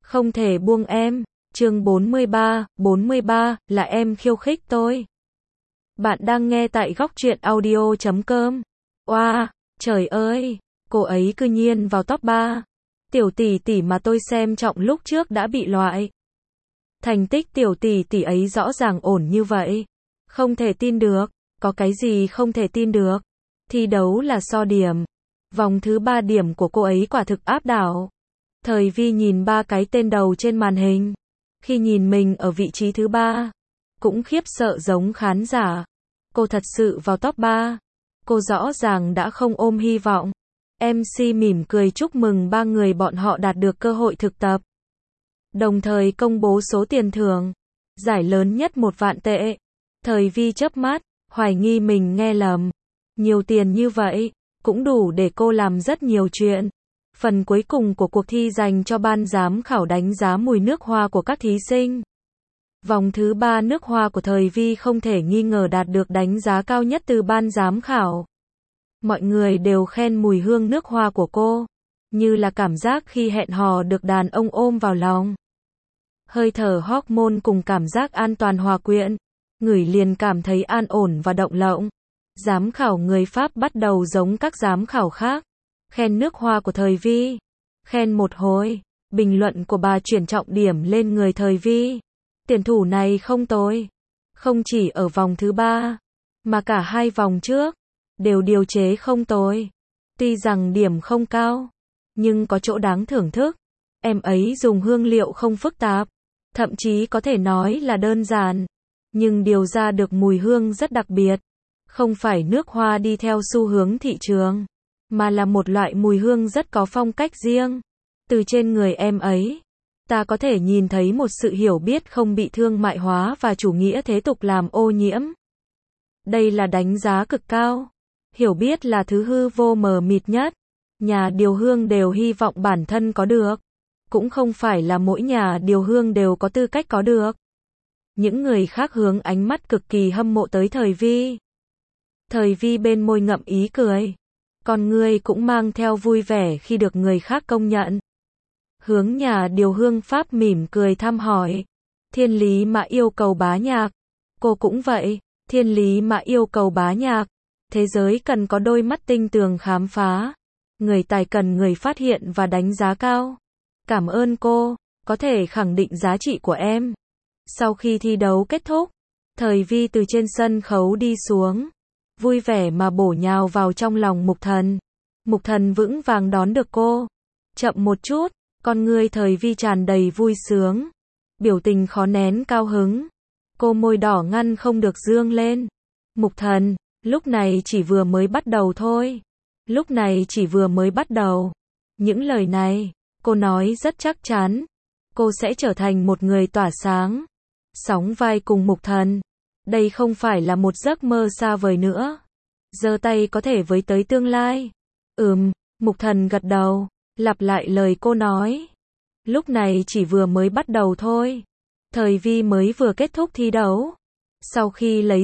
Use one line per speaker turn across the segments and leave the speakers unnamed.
Không thể buông em. Chương 43 là em khiêu khích tôi. Bạn đang nghe tại góc truyện audio.com. Oa, trời ơi, cô ấy cư nhiên vào top 3. Tiểu tỷ tỷ mà tôi xem trọng lúc trước đã bị loại. Thành tích tiểu tỷ tỷ ấy rõ ràng ổn như vậy. Không thể tin được, có cái gì không thể tin được. Thi đấu là so điểm. Vòng thứ 3 điểm của cô ấy quả thực áp đảo. Thời Vi nhìn ba cái tên đầu trên màn hình. Khi nhìn mình ở vị trí thứ 3, cũng khiếp sợ giống khán giả. Cô thật sự vào top 3. Cô rõ ràng đã không ôm hy vọng. MC mỉm cười chúc mừng ba người bọn họ đạt được cơ hội thực tập. Đồng thời công bố số tiền thưởng. Giải lớn nhất 1 vạn tệ. Thời Vi chớp mắt, hoài nghi mình nghe lầm. Nhiều tiền như vậy, cũng đủ để cô làm rất nhiều chuyện. Phần cuối cùng của cuộc thi dành cho ban giám khảo đánh giá mùi nước hoa của các thí sinh. Vòng thứ 3 nước hoa của Thời Vi không thể nghi ngờ đạt được đánh giá cao nhất từ ban giám khảo. Mọi người đều khen mùi hương nước hoa của cô, như là cảm giác khi hẹn hò được đàn ông ôm vào lòng. Hơi thở hormone cùng cảm giác an toàn hòa quyện, ngửi liền cảm thấy an ổn và động lộng. Giám khảo người Pháp bắt đầu giống các giám khảo khác, khen nước hoa của Thời Vi. Khen một hồi, bình luận của bà chuyển trọng điểm lên người Thời Vi. Tuyển thủ này không tồi. Không chỉ ở vòng thứ 3, mà cả 2 vòng trước, đều điều chế không tồi. Tuy rằng điểm không cao, nhưng có chỗ đáng thưởng thức. Em ấy dùng hương liệu không phức tạp, thậm chí có thể nói là đơn giản, nhưng điều ra được mùi hương rất đặc biệt. Không phải nước hoa đi theo xu hướng thị trường, mà là một loại mùi hương rất có phong cách riêng. Từ trên người em ấy, ta có thể nhìn thấy một sự hiểu biết không bị thương mại hóa và chủ nghĩa thế tục làm ô nhiễm. Đây là đánh giá cực cao. Hiểu biết là thứ hư vô mờ mịt nhất. Nhà điều hương đều hy vọng bản thân có được. Cũng không phải là mỗi nhà điều hương đều có tư cách có được. Những người khác hướng ánh mắt cực kỳ hâm mộ tới Thời Vi. Thời Vi bên môi ngậm ý cười. Còn người cũng mang theo vui vẻ khi được người khác công nhận. Hướng nhà điều hương Pháp mỉm cười thăm hỏi. Thiên lý mà yêu cầu bá nhạc. Cô cũng vậy, thiên lý mà yêu cầu bá nhạc. Thế giới cần có đôi mắt tinh tường khám phá. Người tài cần người phát hiện và đánh giá cao. Cảm ơn cô, có thể khẳng định giá trị của em. Sau khi thi đấu kết thúc, Thời Vi từ trên sân khấu đi xuống. Vui vẻ mà bổ nhào vào trong lòng Mục Thần. Mục Thần vững vàng đón được cô. Chậm một chút, con ngươi Thời Vi tràn đầy vui sướng. Biểu tình khó nén cao hứng. Cô môi đỏ ngăn không được dương lên. Mục Thần, lúc này chỉ vừa mới bắt đầu thôi. Lúc này chỉ vừa mới bắt đầu. Những lời này, cô nói rất chắc chắn. Cô sẽ trở thành một người tỏa sáng. Sóng vai cùng Mục Thần. Đây không phải là một giấc mơ xa vời nữa. Giơ tay có thể với tới tương lai. Mục Thần gật đầu, lặp lại lời cô nói. Lúc này chỉ vừa mới bắt đầu thôi. Thời Vi mới vừa kết thúc thi đấu. Sau khi lấy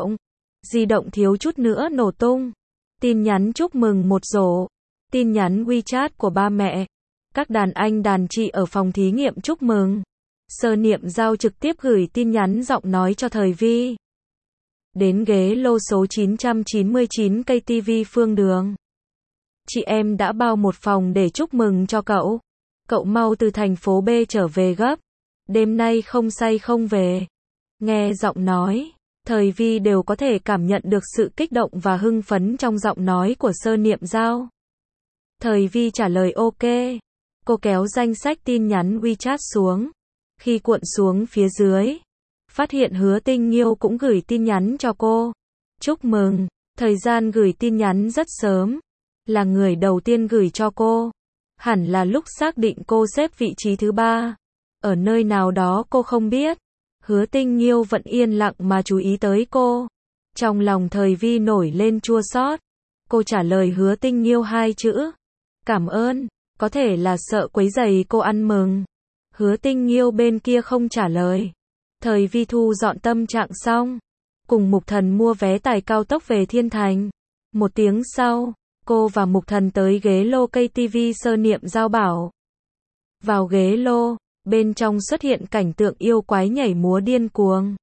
di động thiếu chút nữa nổ tung. Tin nhắn chúc mừng một rổ. Tin nhắn WeChat của ba mẹ. Các đàn anh đàn chị ở phòng thí nghiệm chúc mừng. Sơ Niệm Giao trực tiếp gửi tin nhắn giọng nói cho Thời Vi. Đến ghế lô số 999 cây TV Phương Đường. Chị em đã bao một phòng để chúc mừng cho cậu. Cậu mau từ thành phố B trở về gấp. Đêm nay không say không về. Nghe giọng nói, Thời Vi đều có thể cảm nhận được sự kích động và hưng phấn trong giọng nói của Sơ Niệm Giao. Thời Vi trả lời ok. Cô kéo danh sách tin nhắn WeChat xuống. Khi cuộn xuống phía dưới, phát hiện Hứa Tinh Nghiêu cũng gửi tin nhắn cho cô. Chúc mừng, thời gian gửi tin nhắn rất sớm. Là người đầu tiên gửi cho cô. Hẳn là lúc xác định cô xếp vị trí thứ 3. Ở nơi nào đó cô không biết. Hứa Tinh Nghiêu vẫn yên lặng mà chú ý tới cô. Trong lòng Thời Vi nổi lên chua xót. Cô trả lời Hứa Tinh Nghiêu 2 chữ. Cảm ơn, có thể là sợ quấy rầy cô ăn mừng. Hứa Tinh Nghiêu bên kia không trả lời. Thời Vi thu dọn tâm trạng xong, cùng Mục Thần mua vé tải cao tốc về Thiên Thành. 1 tiếng sau, cô và Mục Thần tới ghế lô cây TV Sơ Niệm Giao bảo. Vào ghế lô, Bên trong xuất hiện cảnh tượng yêu quái nhảy múa điên cuồng.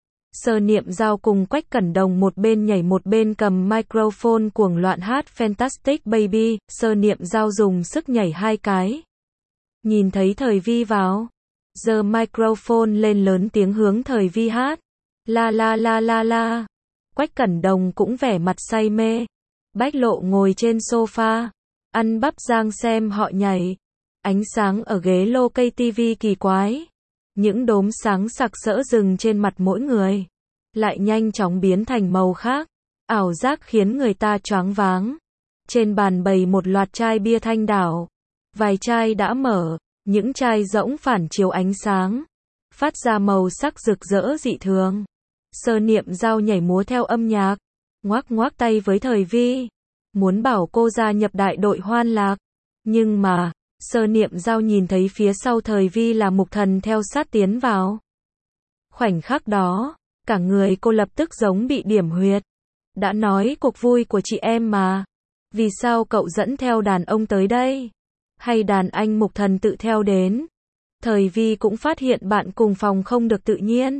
Sơ Niệm Giao cùng Quách Cẩn Đồng một bên nhảy một bên cầm microphone cuồng loạn hát Fantastic Baby, Sơ Niệm Giao dùng sức nhảy 2 cái. Nhìn thấy Thời Vi vào, giơ microphone lên lớn tiếng hướng Thời Vi hát. La la la la la. Quách Cẩn Đồng cũng vẻ mặt say mê. Bách Lộ ngồi trên sofa, ăn bắp rang xem họ nhảy. Ánh sáng ở ghế lô cây tivi kỳ quái. Những đốm sáng sặc sỡ rừng trên mặt mỗi người, lại nhanh chóng biến thành màu khác. Ảo giác khiến người ta choáng váng. Trên bàn bày một loạt chai bia Thanh Đảo. Vài chai đã mở, những chai rỗng phản chiếu ánh sáng, phát ra màu sắc rực rỡ dị thường. Sơ Niệm Giao nhảy múa theo âm nhạc, ngoác ngoác tay với Thời Vi, muốn bảo cô gia nhập đại đội Hoan Lạc. Nhưng mà, Sơ Niệm Giao nhìn thấy phía sau Thời Vi là Mục Thần theo sát tiến vào. Khoảnh khắc đó, cả người cô lập tức giống bị điểm huyệt. Đã nói cuộc vui của chị em mà. Vì sao cậu dẫn theo đàn ông tới đây? Hay đàn anh Mục Thần tự theo đến? Thời Vi cũng phát hiện bạn cùng phòng không được tự nhiên.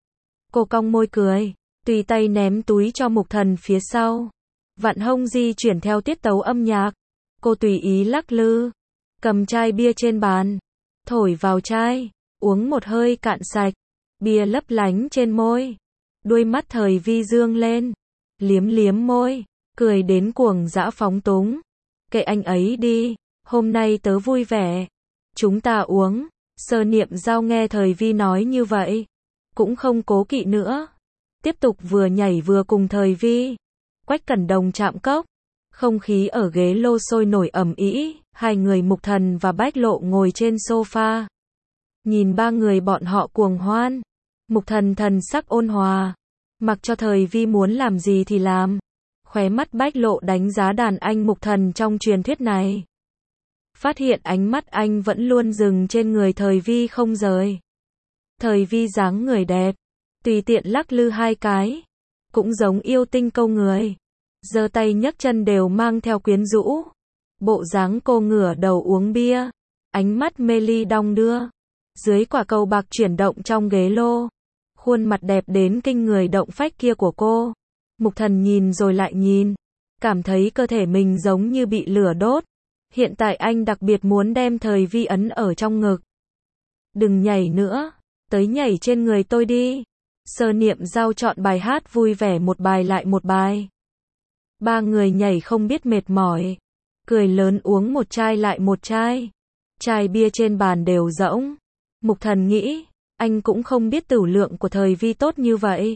Cô cong môi cười, tùy tay ném túi cho Mục Thần phía sau. Vặn hông di chuyển theo tiết tấu âm nhạc. Cô tùy ý lắc lư, cầm chai bia trên bàn, thổi vào chai, uống một hơi cạn sạch. Bia lấp lánh trên môi. Đuôi mắt Thời Vi dương lên, liếm liếm môi, cười đến cuồng dã phóng túng. Kệ anh ấy đi, hôm nay tớ vui vẻ. Chúng ta uống. Sơ Niệm Giao nghe Thời Vi nói như vậy, cũng không cố kỵ nữa. Tiếp tục vừa nhảy vừa cùng Thời Vi. Quách Cẩn Đồng chạm cốc. Không khí ở ghế lô sôi nổi ầm ĩ, hai người Mục Thần và Bách Lộ ngồi trên sofa. Nhìn ba người bọn họ cuồng hoan. Mục Thần thần sắc ôn hòa, mặc cho Thời Vi muốn làm gì thì làm. Khóe mắt Bách Lộ đánh giá đàn anh Mục Thần trong truyền thuyết này. Phát hiện ánh mắt anh vẫn luôn dừng trên người Thời Vi không rời. Thời Vi dáng người đẹp, tùy tiện lắc lư 2 cái, cũng giống yêu tinh câu người. Giơ tay nhấc chân đều mang theo quyến rũ. Bộ dáng cô ngửa đầu uống bia, ánh mắt mê ly đong đưa. Dưới quả cầu bạc chuyển động trong ghế lô, khuôn mặt đẹp đến kinh người động phách kia của cô. Mục Thần nhìn rồi lại nhìn, cảm thấy cơ thể mình giống như bị lửa đốt. Hiện tại anh đặc biệt muốn đem Thời Vi ấn ở trong ngực. Đừng nhảy nữa, tới nhảy trên người tôi đi. Sơ Niệm Giao chọn bài hát vui vẻ một bài lại một bài. Ba người nhảy không biết mệt mỏi, cười lớn uống một chai lại một chai. Chai bia trên bàn đều rỗng. Mục Thần nghĩ, anh cũng không biết tửu lượng của Thời Vi tốt như vậy.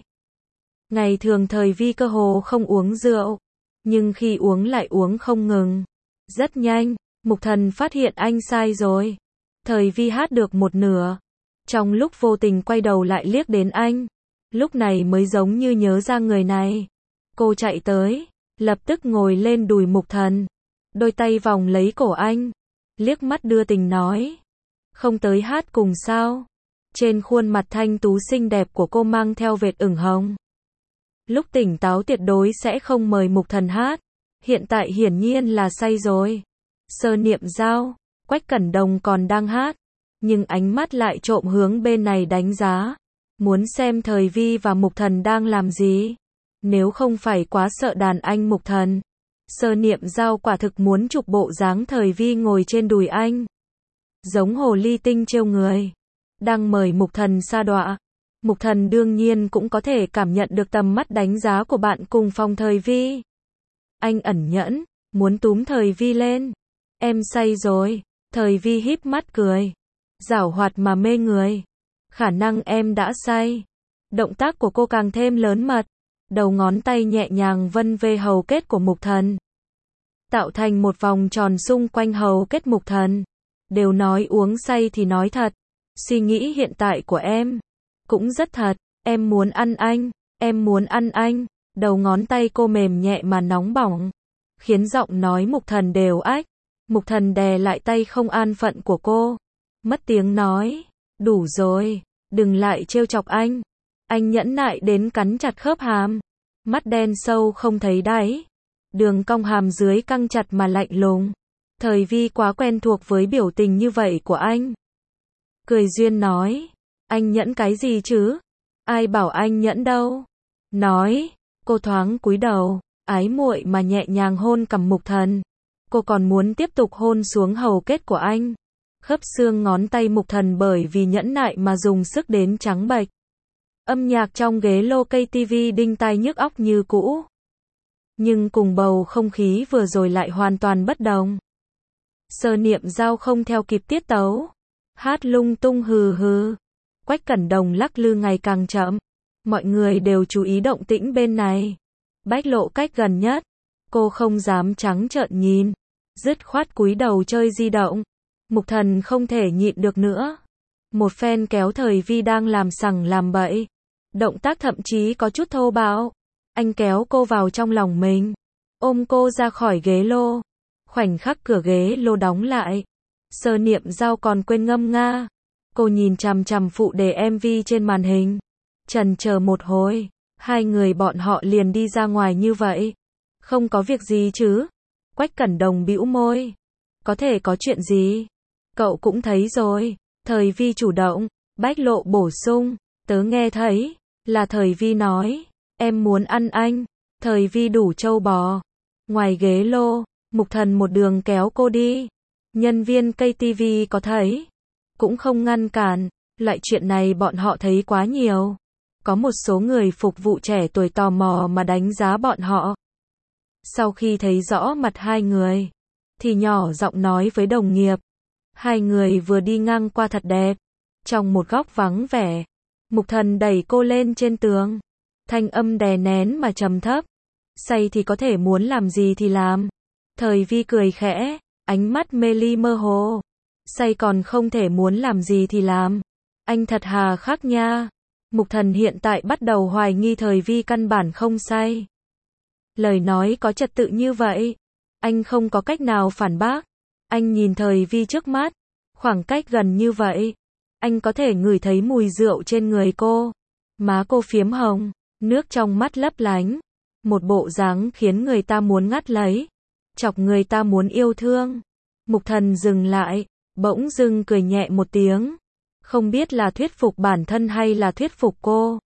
Ngày thường Thời Vi cơ hồ không uống rượu, nhưng khi uống lại uống không ngừng. Rất nhanh, Mục Thần phát hiện anh sai rồi. Thời Vi hát được một nửa. Trong lúc vô tình quay đầu lại liếc đến anh. Lúc này mới giống như nhớ ra người này. Cô chạy tới, lập tức ngồi lên đùi Mục Thần. Đôi tay vòng lấy cổ anh. Liếc mắt đưa tình nói. Không tới hát cùng sao? Trên khuôn mặt thanh tú xinh đẹp của cô mang theo vệt ửng hồng. Lúc tỉnh táo tuyệt đối sẽ không mời Mục Thần hát. Hiện tại hiển nhiên là say rồi. Sơ Niệm Giao, Quách Cẩn Đồng còn đang hát, nhưng ánh mắt lại trộm hướng bên này đánh giá. Muốn xem Thời Vi và Mục Thần đang làm gì. Nếu không phải quá sợ đàn anh Mục Thần, Sơ Niệm Giao quả thực muốn chụp bộ dáng Thời Vi ngồi trên đùi anh. Giống hồ ly tinh trêu người. Đang mời Mục Thần sa đọa. Mục Thần đương nhiên cũng có thể cảm nhận được tầm mắt đánh giá của bạn cùng phòng Thời Vi. Anh ẩn nhẫn, muốn túm Thời Vi lên. Em say rồi. Thời Vi híp mắt cười. Giảo hoạt mà mê người. Khả năng em đã say. Động tác của cô càng thêm lớn mật. Đầu ngón tay nhẹ nhàng vân về hầu kết của Mục Thần. Tạo thành một vòng tròn xung quanh hầu kết Mục Thần. Đều nói uống say thì nói thật. Suy nghĩ hiện tại của em cũng rất thật. Em muốn ăn anh. Em muốn ăn anh. Đầu ngón tay cô mềm nhẹ mà nóng bỏng, khiến giọng nói Mục Thần đều ách. Mục Thần đè lại tay không an phận của cô, mất tiếng nói. Đủ rồi, đừng lại trêu chọc anh. Anh nhẫn nại đến cắn chặt khớp hàm. Mắt đen sâu không thấy đáy. Đường cong hàm dưới căng chặt mà lạnh lùng. Thời Vi quá quen thuộc với biểu tình như vậy của anh. Cười duyên nói, anh nhẫn cái gì chứ? Ai bảo anh nhẫn đâu? Nói, cô thoáng cúi đầu, ái muội mà nhẹ nhàng hôn cằm Mục Thần. Cô còn muốn tiếp tục hôn xuống hầu kết của anh. Khớp xương ngón tay Mục Thần bởi vì nhẫn nại mà dùng sức đến trắng bệch. Âm nhạc trong ghế lô cây tivi đinh tai nhức óc như cũ. Nhưng cùng bầu không khí vừa rồi lại hoàn toàn bất đồng. Sở Niệm Dao không theo kịp tiết tấu. Hát lung tung hừ hừ. Quách Cẩn Đồng lắc lư ngày càng chậm. Mọi người đều chú ý động tĩnh bên này. Bách Lộ cách gần nhất. Cô không dám trắng trợn nhìn. Dứt khoát cúi đầu chơi di động. Mục Thần không thể nhịn được nữa. Một phen kéo Thời Vi đang làm sằng làm bậy. Động tác thậm chí có chút thô bạo. Anh kéo cô vào trong lòng mình. Ôm cô ra khỏi ghế lô. Khoảnh khắc cửa ghế lô đóng lại. Sở Niệm Dao còn quên ngâm nga. Cô nhìn chằm chằm phụ đề MV trên màn hình. Chần chờ một hồi. Hai người bọn họ liền đi ra ngoài như vậy. Không có việc gì chứ? Quách Cẩn Đồng bĩu môi. Có thể có chuyện gì? Cậu cũng thấy rồi. Thời Vi chủ động. Bách Lộ bổ sung. Tớ nghe thấy. Là Thời Vi nói. Em muốn ăn anh. Thời Vi đủ trâu bò. Ngoài ghế lô. Mục Thần một đường kéo cô đi. Nhân viên cây tivi có thấy. Cũng không ngăn cản. Loại chuyện này bọn họ thấy quá nhiều. Có một số người phục vụ trẻ tuổi tò mò mà đánh giá bọn họ. Sau khi thấy rõ mặt hai người, thì nhỏ giọng nói với đồng nghiệp. Hai người vừa đi ngang qua thật đẹp. Trong một góc vắng vẻ, Mục Thần đẩy cô lên trên tường. Thanh âm đè nén mà trầm thấp. Say thì có thể muốn làm gì thì làm. Thời Vi cười khẽ, ánh mắt mê ly mơ hồ. Say còn không thể muốn làm gì thì làm. Anh thật hà khắc nha. Mục Thần hiện tại bắt đầu hoài nghi Thời Vi căn bản không say. Lời nói có trật tự như vậy. Anh không có cách nào phản bác. Anh nhìn Thời Vi trước mắt. Khoảng cách gần như vậy. Anh có thể ngửi thấy mùi rượu trên người cô. Má cô phiếm hồng. Nước trong mắt lấp lánh. Một bộ dáng khiến người ta muốn ngắt lấy. Chọc người ta muốn yêu thương. Mục Thần dừng lại. Bỗng dưng cười nhẹ một tiếng. Không biết là thuyết phục bản thân hay là thuyết phục cô.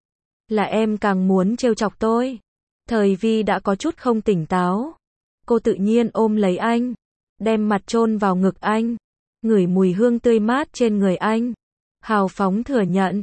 Là em càng muốn trêu chọc tôi. Thời Vi đã có chút không tỉnh táo. Cô tự nhiên ôm lấy anh. Đem mặt chôn vào ngực anh. Ngửi mùi hương tươi mát trên người anh. Hào phóng thừa nhận.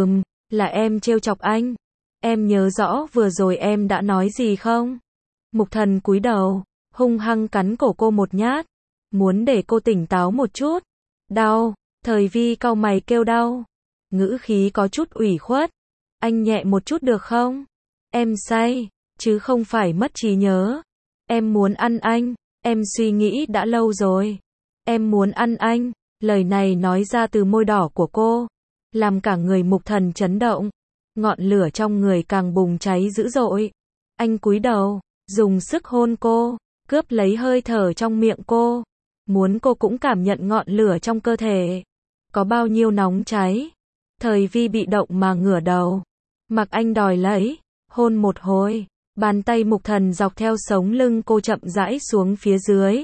Là em trêu chọc anh. Em nhớ rõ vừa rồi em đã nói gì không? Mục Thần cúi đầu. Hung hăng cắn cổ cô một nhát. Muốn để cô tỉnh táo một chút. Đau. Thời Vi cau mày kêu đau. Ngữ khí có chút ủy khuất. Anh nhẹ một chút được không? Em say, chứ không phải mất trí nhớ. Em muốn ăn anh. Em suy nghĩ đã lâu rồi. Em muốn ăn anh. Lời này nói ra từ môi đỏ của cô. Làm cả người Mục Thần chấn động. Ngọn lửa trong người càng bùng cháy dữ dội. Anh cúi đầu, dùng sức hôn cô. Cướp lấy hơi thở trong miệng cô. Muốn cô cũng cảm nhận ngọn lửa trong cơ thể. Có bao nhiêu nóng cháy. Thời Vi bị động mà ngửa đầu. Mặc anh đòi lấy. Hôn một hồi. Bàn tay Mục Thần dọc theo sống lưng cô chậm rãi xuống phía dưới.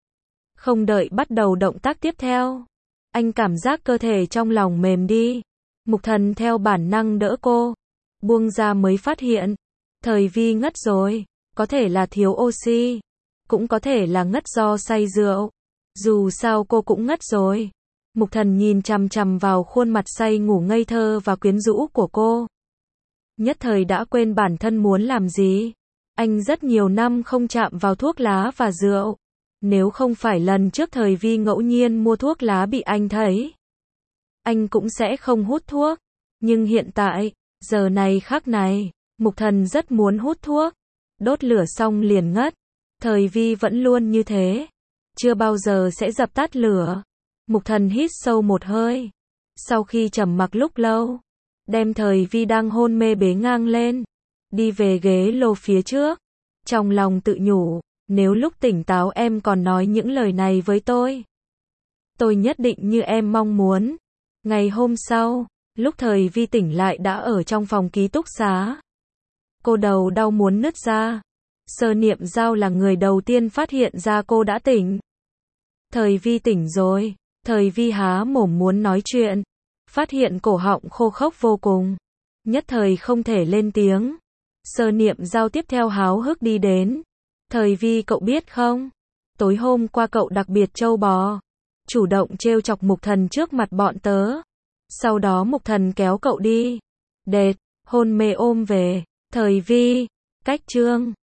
Không đợi bắt đầu động tác tiếp theo. Anh cảm giác cơ thể trong lòng mềm đi. Mục Thần theo bản năng đỡ cô. Buông ra mới phát hiện. Thời Vi ngất rồi. Có thể là thiếu oxy. Cũng có thể là ngất do say rượu. Dù sao cô cũng ngất rồi. Mục Thần nhìn chằm chằm vào khuôn mặt say ngủ ngây thơ và quyến rũ của cô. Nhất thời đã quên bản thân muốn làm gì. Anh rất nhiều năm không chạm vào thuốc lá và rượu. Nếu không phải lần trước Thời Vi ngẫu nhiên mua thuốc lá bị anh thấy, anh cũng sẽ không hút thuốc. Nhưng hiện tại, giờ này khắc này, Mục Thần rất muốn hút thuốc. Đốt lửa xong liền ngất. Thời Vi vẫn luôn như thế. Chưa bao giờ sẽ dập tắt lửa. Mục Thần hít sâu một hơi. Sau khi trầm mặc lúc lâu, đem Thời Vi đang hôn mê bế ngang lên. Đi về ghế lô phía trước. Trong lòng tự nhủ, nếu lúc tỉnh táo em còn nói những lời này với tôi nhất định như em mong muốn. Ngày hôm sau, lúc Thời Vi tỉnh lại đã ở trong phòng ký túc xá. Cô đầu đau muốn nứt ra. Sở Niệm Dao là người đầu tiên phát hiện ra cô đã tỉnh. Thời Vi tỉnh rồi. Thời Vi há mồm muốn nói chuyện, phát hiện cổ họng khô khốc vô cùng, nhất thời không thể lên tiếng. Sơ Niệm Giao tiếp theo háo hức đi đến. Thời Vi cậu biết không? Tối hôm qua cậu đặc biệt trâu bò, chủ động trêu chọc Mục Thần trước mặt bọn tớ. Sau đó Mục Thần kéo cậu đi. Đệt, hôn mê ôm về. Thời Vi, cách chương.